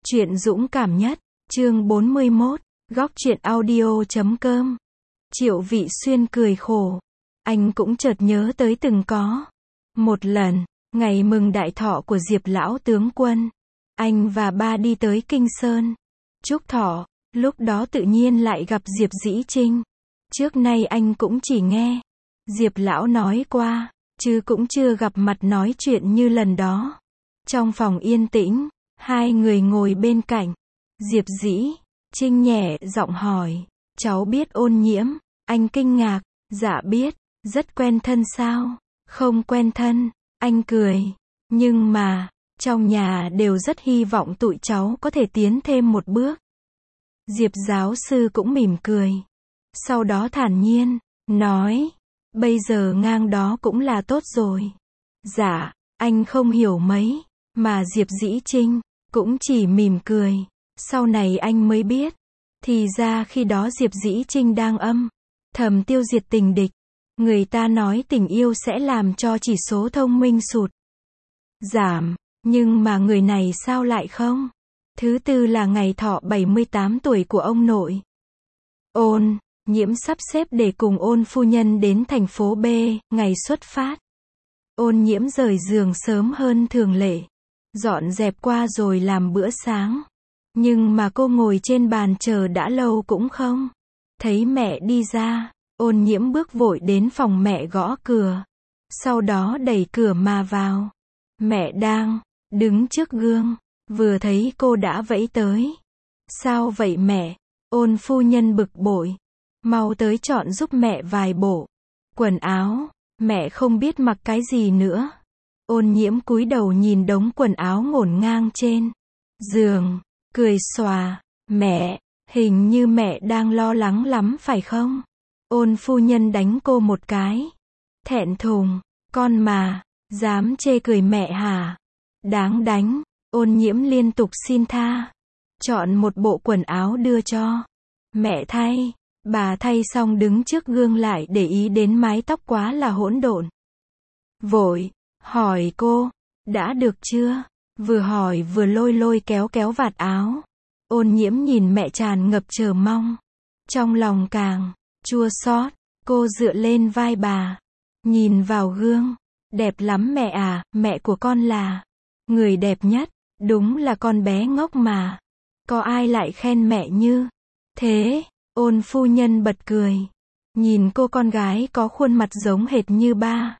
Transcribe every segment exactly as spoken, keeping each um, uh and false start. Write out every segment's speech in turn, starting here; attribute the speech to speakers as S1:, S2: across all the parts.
S1: Truyện dũng cảm nhất, chương bốn mươi mốt, góc truyện audio chấm com. Triệu Vị Xuyên cười khổ. Anh cũng chợt nhớ tới từng có một lần, ngày mừng đại thọ của Diệp lão tướng quân. Anh và ba đi tới Kinh Sơn chúc thọ, lúc đó tự nhiên lại gặp Diệp Dĩ Trinh. Trước nay anh cũng chỉ nghe Diệp lão nói qua, chứ cũng chưa gặp mặt nói chuyện như lần đó. Trong phòng yên tĩnh, hai người ngồi bên cạnh. Diệp Dĩ Trinh nhẹ giọng hỏi, cháu biết Ôn Nhiễm? Anh kinh ngạc, dạ biết, rất quen thân sao? Không quen thân, anh cười, nhưng mà, trong nhà đều rất hy vọng tụi cháu có thể tiến thêm một bước. Diệp giáo sư cũng mỉm cười. Sau đó thản nhiên, nói, bây giờ ngang đó cũng là tốt rồi. Dạ, anh không hiểu mấy, mà Diệp Dĩ Trinh cũng chỉ mỉm cười. Sau này anh mới biết, thì ra khi đó Diệp Dĩ Trinh đang âm thầm tiêu diệt tình địch. Người ta nói tình yêu sẽ làm cho chỉ số thông minh sụt giảm, nhưng mà người này sao lại không? Thứ tư là ngày thọ bảy mươi tám tuổi của ông nội. Ôn Nhiễm sắp xếp để cùng Ôn phu nhân đến thành phố B, ngày xuất phát. Ôn Nhiễm rời giường sớm hơn thường lệ, dọn dẹp qua rồi làm bữa sáng. Nhưng mà cô ngồi trên bàn chờ đã lâu cũng không thấy mẹ đi ra. Ôn Nhiễm bước vội đến phòng mẹ gõ cửa, sau đó đẩy cửa mà vào. Mẹ đang đứng trước gương, vừa thấy cô đã vẫy tới. Sao vậy mẹ? Ôn phu nhân bực bội. Mau tới chọn giúp mẹ vài bộ quần áo, mẹ không biết mặc cái gì nữa. Ôn Nhiễm cúi đầu nhìn đống quần áo ngổn ngang trên giường, cười xòa, mẹ, hình như mẹ đang lo lắng lắm phải không? Ôn phu nhân đánh cô một cái. Thẹn thùng, con mà, dám chê cười mẹ hả? Đáng đánh. Ôn Nhiễm liên tục xin tha. Chọn một bộ quần áo đưa cho mẹ thay. Bà thay xong đứng trước gương lại để ý đến mái tóc quá là hỗn độn. Vội hỏi cô, đã được chưa? Vừa hỏi vừa lôi lôi kéo kéo vạt áo. Ôn Nhiễm nhìn mẹ tràn ngập chờ mong. Trong lòng càng chua xót, cô dựa lên vai bà, nhìn vào gương. Đẹp lắm mẹ à, mẹ của con là người đẹp nhất, đúng là con bé ngốc mà. Có ai lại khen mẹ như thế? Ôn phu nhân bật cười, nhìn cô con gái có khuôn mặt giống hệt như ba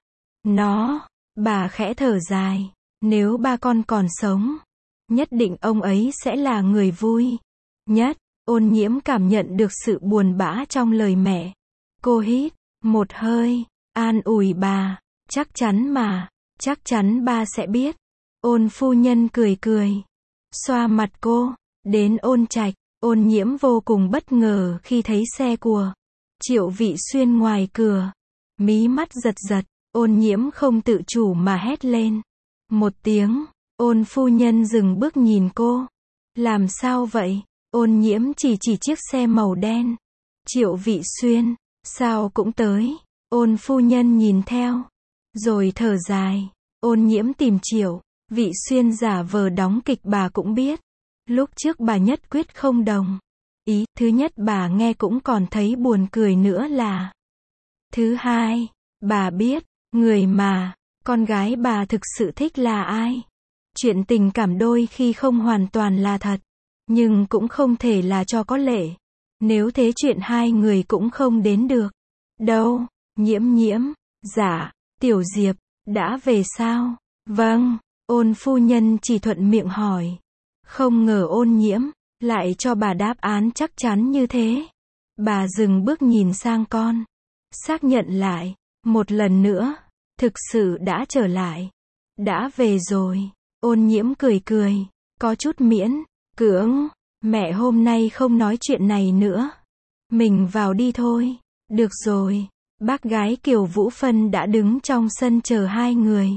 S1: nó. Bà khẽ thở dài, nếu ba con còn sống, nhất định ông ấy sẽ là người vui nhất. Ôn Nhiễm cảm nhận được sự buồn bã trong lời mẹ. Cô hít một hơi, an ủi bà, chắc chắn mà, chắc chắn ba sẽ biết. Ôn phu nhân cười cười, xoa mặt cô. Đến Ôn Trạch, Ôn Nhiễm vô cùng bất ngờ khi thấy xe của Triệu Vị Xuyên ngoài cửa. Mí mắt giật giật, Ôn Nhiễm không tự chủ mà hét lên một tiếng. Ôn phu nhân dừng bước nhìn cô. Làm sao vậy? Ôn Nhiễm chỉ chỉ chiếc xe màu đen. Triệu Vị Xuyên, sao cũng tới? Ôn phu nhân nhìn theo, rồi thở dài. Ôn Nhiễm tìm Triệu Vị Xuyên giả vờ đóng kịch bà cũng biết. Lúc trước bà nhất quyết không đồng ý. Thứ nhất bà nghe cũng còn thấy buồn cười nữa là. Thứ hai, bà biết, người mà con gái bà thực sự thích là ai. Chuyện tình cảm đôi khi không hoàn toàn là thật, nhưng cũng không thể là cho có lệ. Nếu thế chuyện hai người cũng không đến được đâu. Nhiễm Nhiễm, dạ, Tiểu Diệp, đã về sao? Vâng, Ôn phu nhân chỉ thuận miệng hỏi. Không ngờ Ôn Nhiễm lại cho bà đáp án chắc chắn như thế. Bà dừng bước nhìn sang con, xác nhận lại một lần nữa, thực sự đã trở lại, đã về rồi. Ôn Nhiễm cười cười, có chút miễn cưỡng. Mẹ hôm nay không nói chuyện này nữa, mình vào đi thôi. Được rồi. Bác gái Kiều Vũ Phân đã đứng trong sân chờ hai người.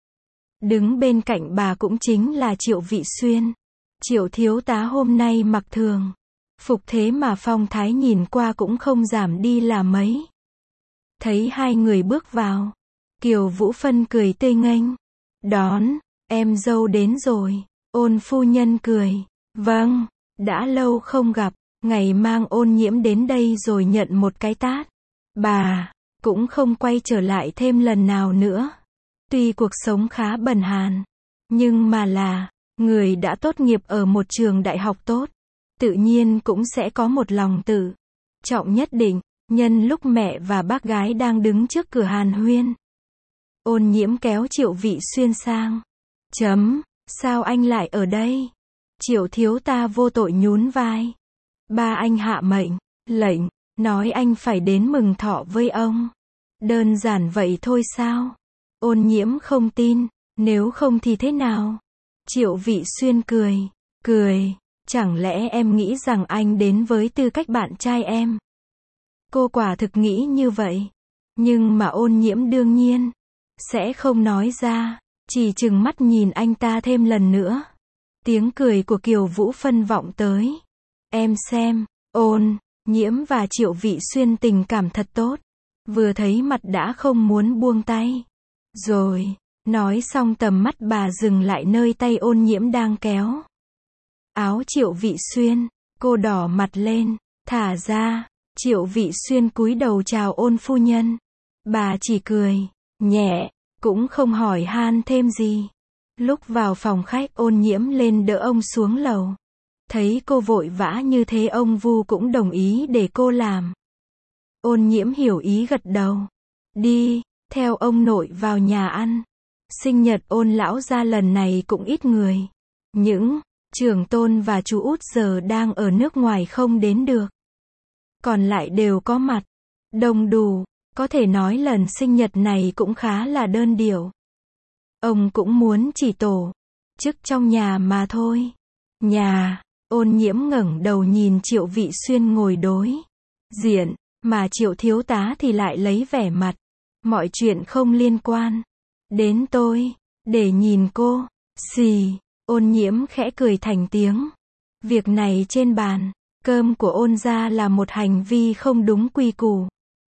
S1: Đứng bên cạnh bà cũng chính là Triệu Vị Xuyên. Triệu thiếu tá hôm nay mặc thường phục, thế mà phong thái nhìn qua cũng không giảm đi là mấy. Thấy hai người bước vào, Kiều Vũ Phân cười tươi nghênh, đón, em dâu đến rồi. Ôn phu nhân cười, Vâng, đã lâu không gặp, ngày mang Ôn Nhiễm đến đây rồi nhận một cái tát. Bà cũng không quay trở lại thêm lần nào nữa. Tuy cuộc sống khá bần hàn, nhưng mà là người đã tốt nghiệp ở một trường đại học tốt, tự nhiên cũng sẽ có một lòng tự trọng nhất định. Nhân lúc mẹ và bác gái đang đứng trước cửa hàn huyên, Ôn Nhiễm kéo Triệu Vị Xuyên sang. Chấm, sao anh lại ở đây? Triệu thiếu ta vô tội nhún vai. Ba anh hạ mệnh, lệnh, nói anh phải đến mừng thọ với ông. Đơn giản vậy thôi sao? Ôn Nhiễm không tin, nếu không thì thế nào? Triệu Vị Xuyên cười, cười, chẳng lẽ em nghĩ rằng anh đến với tư cách bạn trai em? Cô quả thực nghĩ như vậy. Nhưng mà Ôn Nhiễm đương nhiên sẽ không nói ra, chỉ trừng mắt nhìn anh ta thêm lần nữa. Tiếng cười của Kiều Vũ Phân vọng tới. Em xem, Ôn Nhiễm và Triệu Vị Xuyên tình cảm thật tốt. Vừa thấy mặt đã không muốn buông tay. Rồi, nói xong tầm mắt bà dừng lại nơi tay Ôn Nhiễm đang kéo áo Triệu Vị Xuyên. Cô đỏ mặt lên, thả ra. Triệu Vị Xuyên cúi đầu chào Ôn phu nhân. Bà chỉ cười nhẹ, cũng không hỏi han thêm gì. Lúc vào phòng khách, Ôn Nhiễm lên đỡ ông xuống lầu. Thấy cô vội vã như thế, ông Vu cũng đồng ý để cô làm. Ôn Nhiễm hiểu ý gật đầu. Đi, theo ông nội vào nhà ăn. Sinh nhật Ôn lão gia lần này cũng ít người. Những trưởng tôn và chú út giờ đang ở nước ngoài không đến được. Còn lại đều có mặt. Đông đủ, có thể nói lần sinh nhật này cũng khá là đơn điệu. Ông cũng muốn chỉ tổ chức trong nhà mà thôi. Nhà, Ôn Nhiễm ngẩng đầu nhìn Triệu Vị Xuyên ngồi đối diện, mà Triệu thiếu tá thì lại lấy vẻ mặt mọi chuyện không liên quan đến tôi, để nhìn cô. Xì, Ôn Nhiễm khẽ cười thành tiếng. Việc này trên bàn cơm của Ôn gia là một hành vi không đúng quy củ.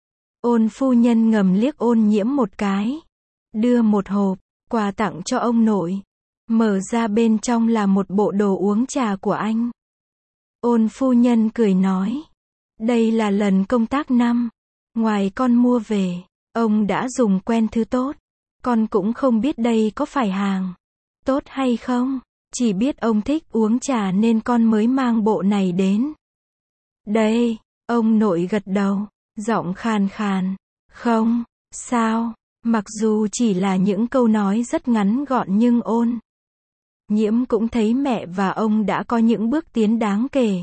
S1: Ôn phu nhân ngầm liếc Ôn Nhiễm một cái, đưa một hộp quà tặng cho ông nội. Mở ra bên trong là một bộ đồ uống trà của anh. Ôn phu nhân cười nói, đây là lần công tác năm ngoài con mua về, ông đã dùng quen thứ tốt. Con cũng không biết đây có phải hàng tốt hay không, chỉ biết ông thích uống trà nên con mới mang bộ này đến. Đây, ông nội gật đầu, giọng khàn khàn. Không, sao, mặc dù chỉ là những câu nói rất ngắn gọn nhưng Ôn Nhiễm cũng thấy mẹ và ông đã có những bước tiến đáng kể.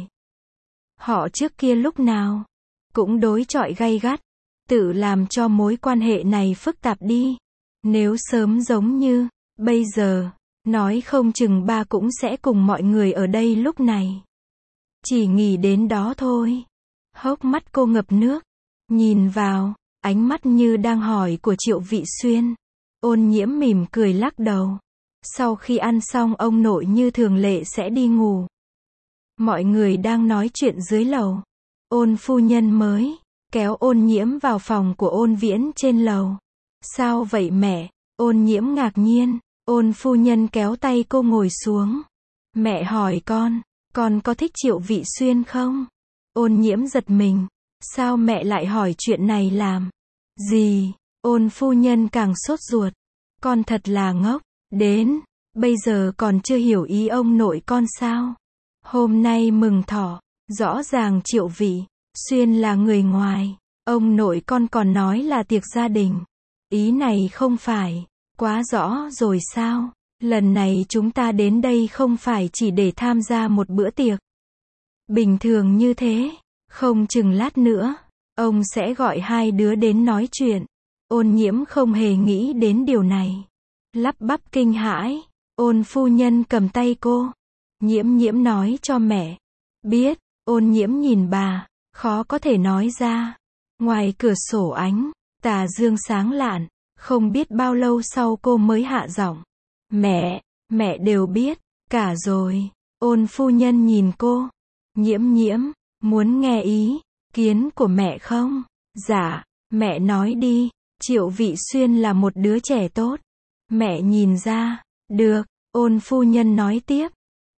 S1: Họ trước kia lúc nào cũng đối chọi gay gắt, tự làm cho mối quan hệ này phức tạp đi. Nếu sớm giống như bây giờ, nói không chừng ba cũng sẽ cùng mọi người ở đây lúc này. Chỉ nghĩ đến đó thôi, hốc mắt cô ngập nước, nhìn vào ánh mắt như đang hỏi của Triệu Vị Xuyên. Ôn Nhiễm mỉm cười lắc đầu. Sau khi ăn xong, ông nội như thường lệ sẽ đi ngủ. Mọi người đang nói chuyện dưới lầu. Ôn phu nhân mới kéo Ôn Nhiễm vào phòng của Ôn Viễn trên lầu. Sao vậy mẹ? Ôn Nhiễm ngạc nhiên. Ôn phu nhân kéo tay cô ngồi xuống. Mẹ hỏi con, con có thích Triệu Vị Xuyên không? Ôn Nhiễm giật mình. Sao mẹ lại hỏi chuyện này làm gì? Ôn phu nhân càng sốt ruột. Con thật là ngốc, đến bây giờ còn chưa hiểu ý ông nội con sao? Hôm nay mừng thọ, rõ ràng Triệu Vị Xuyên là người ngoài, ông nội con còn nói là tiệc gia đình. Ý này không phải quá rõ rồi sao? Lần này chúng ta đến đây không phải chỉ để tham gia một bữa tiệc bình thường như thế, không chừng lát nữa ông sẽ gọi hai đứa đến nói chuyện. Ôn Nhiễm không hề nghĩ đến điều này, lắp bắp kinh hãi. Ôn phu nhân cầm tay cô. Nhiễm Nhiễm nói cho mẹ biết. Ôn Nhiễm nhìn bà, khó có thể nói ra. Ngoài cửa sổ ánh tà dương sáng lạn, không biết bao lâu sau cô mới hạ giọng. Mẹ, mẹ đều biết cả rồi. Ôn phu nhân nhìn cô. Nhiễm Nhiễm, muốn nghe ý kiến của mẹ không? Dạ, mẹ nói đi. Triệu Vị Xuyên là một đứa trẻ tốt. Mẹ nhìn ra. Được, ôn phu nhân nói tiếp.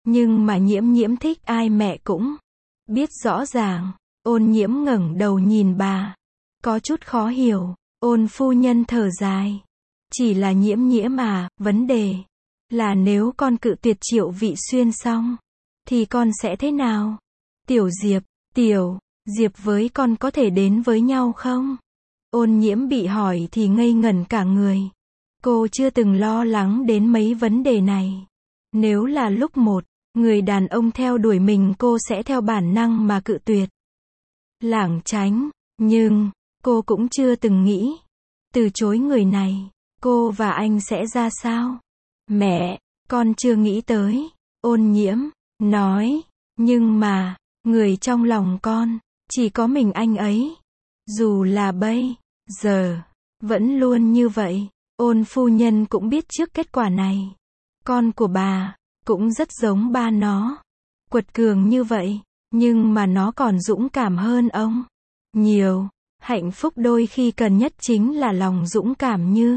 S1: Nhưng mà Nhiễm Nhiễm thích ai mẹ cũng biết rõ ràng. Ôn Nhiễm ngẩng đầu nhìn bà, có chút khó hiểu. Ôn phu nhân thở dài. Chỉ là Nhiễm Nhiễm à, vấn đề là nếu con cự tuyệt Triệu Vị Xuyên xong, thì con sẽ thế nào? Tiểu Diệp, Tiểu Diệp với con có thể đến với nhau không? Ôn Nhiễm bị hỏi thì ngây ngẩn cả người. Cô chưa từng lo lắng đến mấy vấn đề này. Nếu là lúc một, người đàn ông theo đuổi mình cô sẽ theo bản năng mà cự tuyệt, lảng tránh. Nhưng, cô cũng chưa từng nghĩ, từ chối người này, cô và anh sẽ ra sao? Mẹ, con chưa nghĩ tới. Ôn Nhiễm nói. Nhưng mà, người trong lòng con, chỉ có mình anh ấy. Dù là bây giờ, vẫn luôn như vậy. Ôn phu nhân cũng biết trước kết quả này. Con của bà, cũng rất giống ba nó. Quật cường như vậy, nhưng mà nó còn dũng cảm hơn ông nhiều. Hạnh phúc đôi khi cần nhất chính là lòng dũng cảm như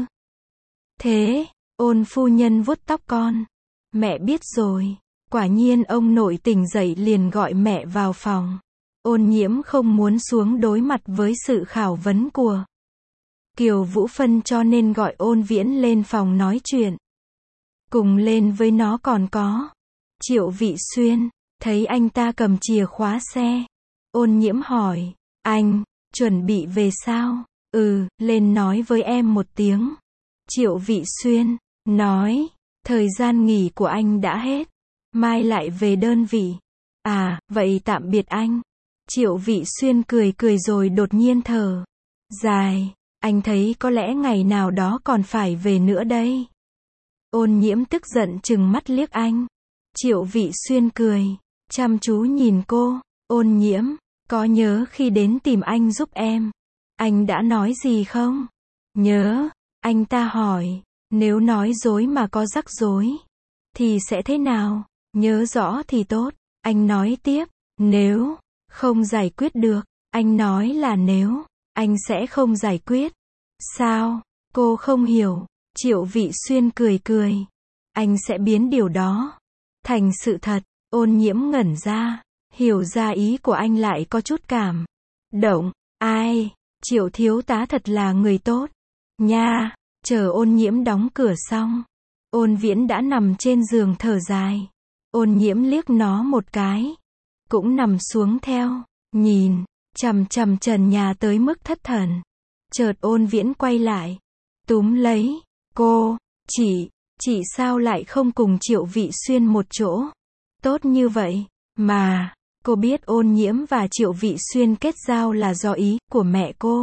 S1: thế. Ôn phu nhân vuốt tóc con. Mẹ biết rồi. Quả nhiên ông nội tỉnh dậy liền gọi mẹ vào phòng. Ôn Nhiễm không muốn xuống đối mặt với sự khảo vấn của Kiều Vũ Phân cho nên gọi Ôn Viễn lên phòng nói chuyện. Cùng lên với nó còn có Triệu Vị Xuyên. Thấy anh ta cầm chìa khóa xe, Ôn Nhiễm hỏi, anh, chuẩn bị về sao? Ừ, lên nói với em một tiếng. Triệu Vị Xuyên nói, thời gian nghỉ của anh đã hết, mai lại về đơn vị. À, vậy tạm biệt anh. Triệu Vị Xuyên cười cười rồi đột nhiên thở dài. Anh thấy có lẽ ngày nào đó còn phải về nữa đây. Ôn Nhiễm tức giận trừng mắt liếc anh. Triệu Vị Xuyên cười, chăm chú nhìn cô. Ôn Nhiễm, có nhớ khi đến tìm anh giúp em, anh đã nói gì không? Nhớ, anh ta hỏi, nếu nói dối mà có rắc rối, thì sẽ thế nào? Nhớ rõ thì tốt. Anh nói tiếp, nếu không giải quyết được, anh nói là nếu, anh sẽ không giải quyết. Sao? Cô không hiểu. Triệu Vị Xuyên cười cười. Anh sẽ biến điều đó thành sự thật. Ôn Nhiễm ngẩn ra, hiểu ra ý của anh lại có chút cảm động. Ai? Triệu thiếu tá thật là người tốt nha. Chờ Ôn Nhiễm đóng cửa xong, Ôn Viễn đã nằm trên giường thở dài. Ôn Nhiễm liếc nó một cái, cũng nằm xuống theo, nhìn chằm chằm trần nhà tới mức thất thần. Chợt Ôn Viễn quay lại, túm lấy cô. Chị, chị sao lại không cùng Triệu Vị Xuyên một chỗ? Tốt như vậy, mà, cô biết Ôn Nhiễm và Triệu Vị Xuyên kết giao là do ý của mẹ cô.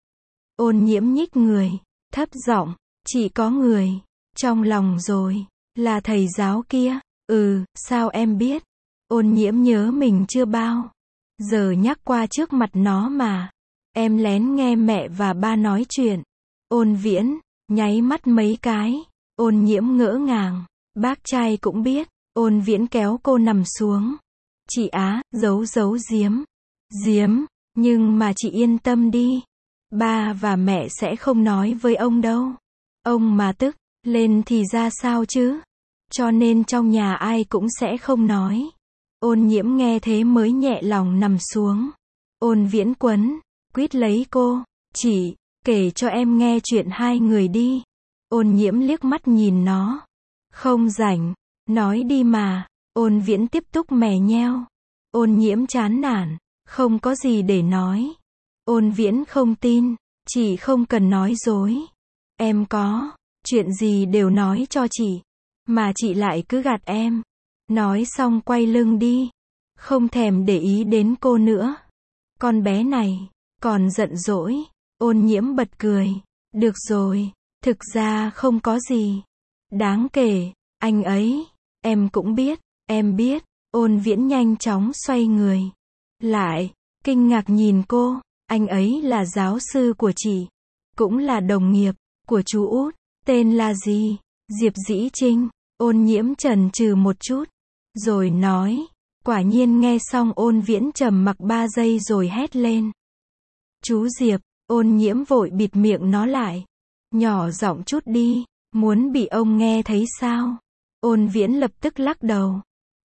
S1: Ôn Nhiễm nhích người, thấp giọng, chị có người trong lòng rồi, là thầy giáo kia. Ừ, sao em biết? Ôn Nhiễm nhớ mình chưa bao giờ nhắc qua trước mặt nó mà. Em lén nghe mẹ và ba nói chuyện. Ôn Viễn nháy mắt mấy cái. Ôn Nhiễm ngỡ ngàng. Bác trai cũng biết. Ôn Viễn kéo cô nằm xuống. Chị Á, giấu giấu giếm. Giếm, nhưng mà chị yên tâm đi. Ba và mẹ sẽ không nói với ông đâu. Ông mà tức lên thì ra sao chứ? Cho nên trong nhà ai cũng sẽ không nói. Ôn Nhiễm nghe thế mới nhẹ lòng nằm xuống. Ôn Viễn quấn quýt lấy cô. Chị, kể cho em nghe chuyện hai người đi. Ôn Nhiễm liếc mắt nhìn nó. Không rảnh. Nói đi mà. Ôn Viễn tiếp tục mè nheo. Ôn Nhiễm chán nản. Không có gì để nói. Ôn Viễn không tin. Chị không cần nói dối. Em có chuyện gì đều nói cho chị, mà chị lại cứ gạt em. Nói xong quay lưng đi. Không thèm để ý đến cô nữa. Con bé này còn giận dỗi. Ôn Nhiễm bật cười. Được rồi, thực ra không có gì đáng kể. Anh ấy, em cũng biết, em biết. Ôn Viễn nhanh chóng xoay người lại, kinh ngạc nhìn cô. Anh ấy là giáo sư của chị, cũng là đồng nghiệp của chú út. Tên là gì? Diệp Dĩ Trinh. Ôn Nhiễm chần chừ một chút, rồi nói. Quả nhiên nghe xong Ôn Viễn trầm mặc ba giây rồi hét lên. Chú Diệp. Ôn Nhiễm vội bịt miệng nó lại. Nhỏ giọng chút đi, muốn bị ông nghe thấy sao? Ôn Viễn lập tức lắc đầu.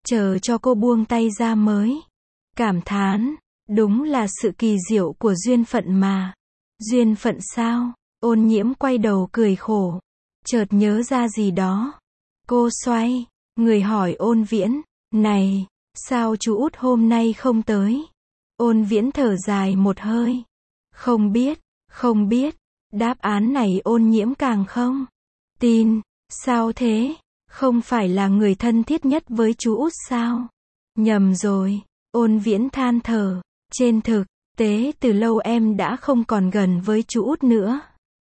S1: chờ cho cô buông tay ra mới cảm thán, đúng là sự kỳ diệu của duyên phận mà. Duyên phận sao? Ôn Nhiễm quay đầu cười khổ, chợt nhớ ra gì đó. Cô xoay người hỏi Ôn Viễn, này, sao chú út hôm nay không tới? Ôn Viễn thở dài một hơi. Không biết, không biết. Đáp án này Ôn Nhiễm càng không tin. Sao thế? Không phải là người thân thiết nhất với chú út sao? Nhầm rồi. Ôn Viễn than thở. Trên thực tế từ lâu em đã không còn gần với chú út nữa.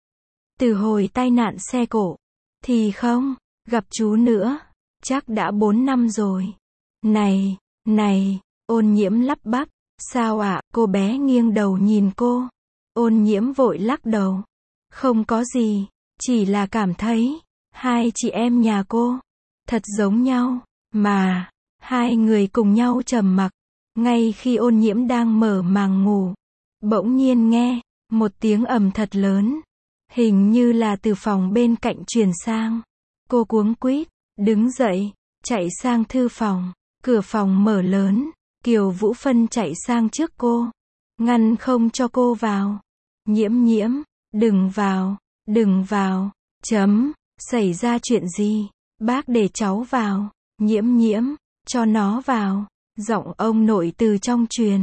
S1: Từ hồi tai nạn xe cộ, thì không gặp chú nữa. Chắc đã bốn năm rồi. Này, này, Ôn Nhiễm lắp bắp. Sao ạ? Cô bé nghiêng đầu nhìn cô. Ôn Nhiễm vội lắc đầu. Không có gì, chỉ là cảm thấy hai chị em nhà cô thật giống nhau, mà. Hai người cùng nhau trầm mặc. Ngay khi Ôn Nhiễm đang mở màng ngủ, bỗng nhiên nghe một tiếng ầm thật lớn, hình như là từ phòng bên cạnh truyền sang. Cô cuống quýt đứng dậy, chạy sang thư phòng. Cửa phòng mở lớn, Kiều Vũ Phân chạy sang trước cô, ngăn không cho cô vào. Nhiễm Nhiễm, đừng vào, đừng vào. Chấm, xảy ra chuyện gì? Bác để cháu vào. Nhiễm Nhiễm, cho nó vào. Giọng ông nội từ trong truyền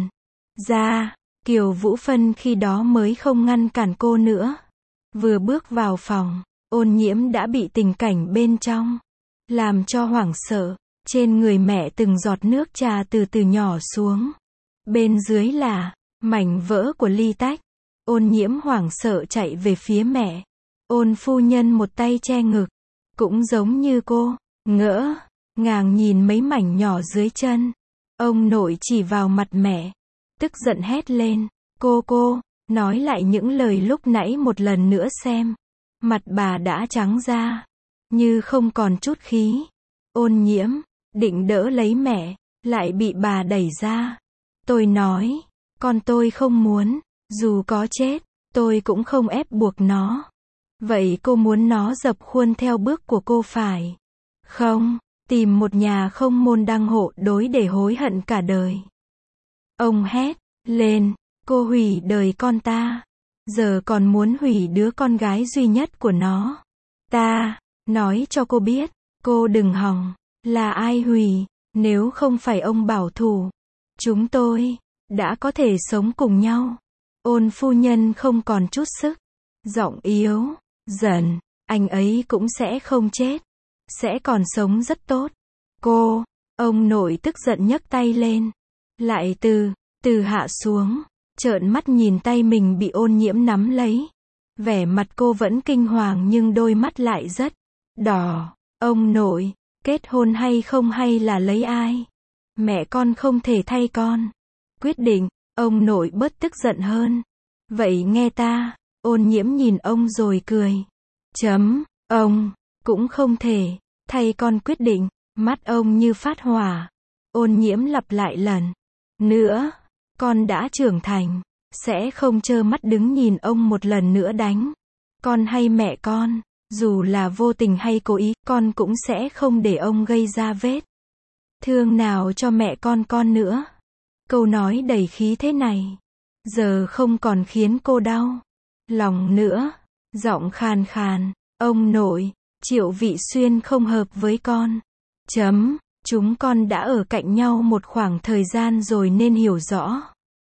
S1: ra. Kiều Vũ Phân khi đó mới không ngăn cản cô nữa. Vừa bước vào phòng, Ôn Nhiễm đã bị tình cảnh bên trong làm cho hoảng sợ. Trên người mẹ từng giọt nước trà từ từ nhỏ xuống. Bên dưới là mảnh vỡ của ly tách. Ôn Nhiễm hoảng sợ chạy về phía mẹ. Ôn phu nhân một tay che ngực, cũng giống như cô, ngỡ ngàng nhìn mấy mảnh nhỏ dưới chân. Ông nội chỉ vào mặt mẹ, tức giận hét lên, cô cô, nói lại những lời lúc nãy một lần nữa xem. Mặt bà đã trắng ra, như không còn chút khí. Ôn Nhiễm định đỡ lấy mẹ, lại bị bà đẩy ra. Tôi nói, con tôi không muốn, dù có chết, tôi cũng không ép buộc nó. Vậy cô muốn nó dập khuôn theo bước của cô phải không? Tìm một nhà không môn đăng hộ đối để hối hận cả đời. Ông hét lên, cô hủy đời con ta, giờ còn muốn hủy đứa con gái duy nhất của nó. Ta nói cho cô biết, cô đừng hòng. Là ai hủy? Nếu không phải ông bảo thủ, chúng tôi đã có thể sống cùng nhau. Ôn phu nhân không còn chút sức, giọng yếu dần, anh ấy cũng sẽ không chết, sẽ còn sống rất tốt. Cô, ông nội tức giận nhấc tay lên, lại từ từ hạ xuống, trợn mắt nhìn tay mình bị Ôn Nhiễm nắm lấy. Vẻ mặt cô vẫn kinh hoàng nhưng đôi mắt lại rất đỏ. Ông nội, kết hôn hay không hay là lấy ai? Mẹ con không thể thay con quyết định. Ông nội bớt tức giận hơn. Vậy nghe ta. Ôn Nhiễm nhìn ông rồi cười. Chấm, ông cũng không thể thay con quyết định. Mắt ông như phát hỏa. Ôn Nhiễm lặp lại lần nữa, con đã trưởng thành, sẽ không trơ mắt đứng nhìn ông một lần nữa đánh con hay mẹ con. Dù là vô tình hay cố ý, con cũng sẽ không để ông gây ra vết thương nào cho mẹ con con nữa. Câu nói đầy khí thế này, giờ không còn khiến cô đau lòng nữa. Giọng khàn khàn, ông nội, Triệu Vị Xuyên không hợp với con. Chấm, chúng con đã ở cạnh nhau một khoảng thời gian rồi nên hiểu rõ.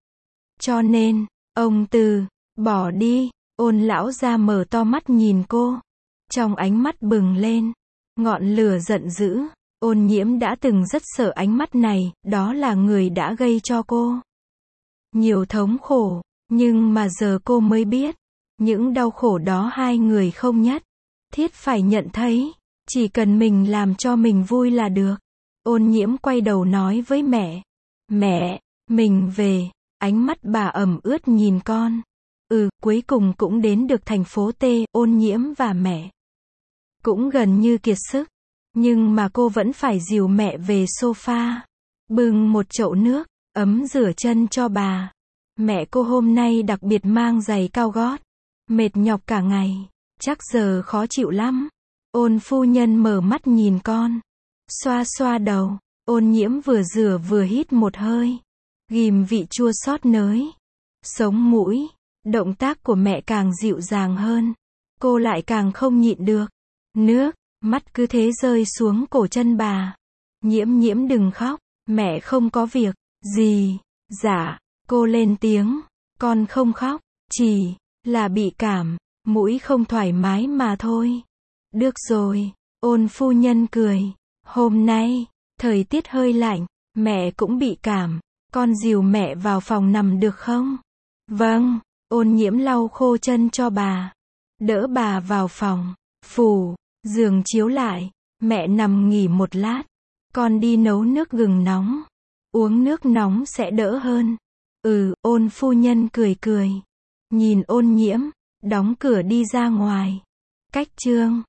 S1: Cho nên, ông từ bỏ đi. Ôn lão ra mở to mắt nhìn cô. Trong ánh mắt bừng lên ngọn lửa giận dữ. Ôn Nhiễm đã từng rất sợ ánh mắt này, đó là người đã gây cho cô nhiều thống khổ, nhưng mà giờ cô mới biết, những đau khổ đó hai người không nhất thiết phải nhận thấy, chỉ cần mình làm cho mình vui là được. Ôn Nhiễm quay đầu nói với mẹ, mẹ, mình về. Ánh mắt bà ẩm ướt nhìn con. Ừ, cuối cùng cũng đến được thành phố T. Ôn Nhiễm và mẹ cũng gần như kiệt sức, nhưng mà cô vẫn phải dìu mẹ về sofa, bưng một chậu nước ấm rửa chân cho bà. Mẹ cô hôm nay đặc biệt mang giày cao gót, mệt nhọc cả ngày, chắc giờ khó chịu lắm. Ôn phu nhân mở mắt nhìn con, xoa xoa đầu. Ôn Nhiễm vừa rửa vừa hít một hơi. Ghim vị chua xót nới. Sống mũi. Động tác của mẹ càng dịu dàng hơn. Cô lại càng không nhịn được. Nước, mắt cứ thế rơi xuống cổ chân bà. Nhiễm Nhiễm đừng khóc. Mẹ không có việc gì. Dạ, cô lên tiếng. Con không khóc. Chỉ là bị cảm. Mũi không thoải mái mà thôi. Được rồi. Ôn phu nhân cười. Hôm nay, thời tiết hơi lạnh. Mẹ cũng bị cảm. Con dìu mẹ vào phòng nằm được không? Vâng. Ôn Nhiễm lau khô chân cho bà. Đỡ bà vào phòng. Phủ, giường chiếu lại. Mẹ nằm nghỉ một lát. Con đi nấu nước gừng nóng. Uống nước nóng sẽ đỡ hơn. Ừ, ôn phu nhân cười cười. Nhìn Ôn Nhiễm, đóng cửa đi ra ngoài. Cách chương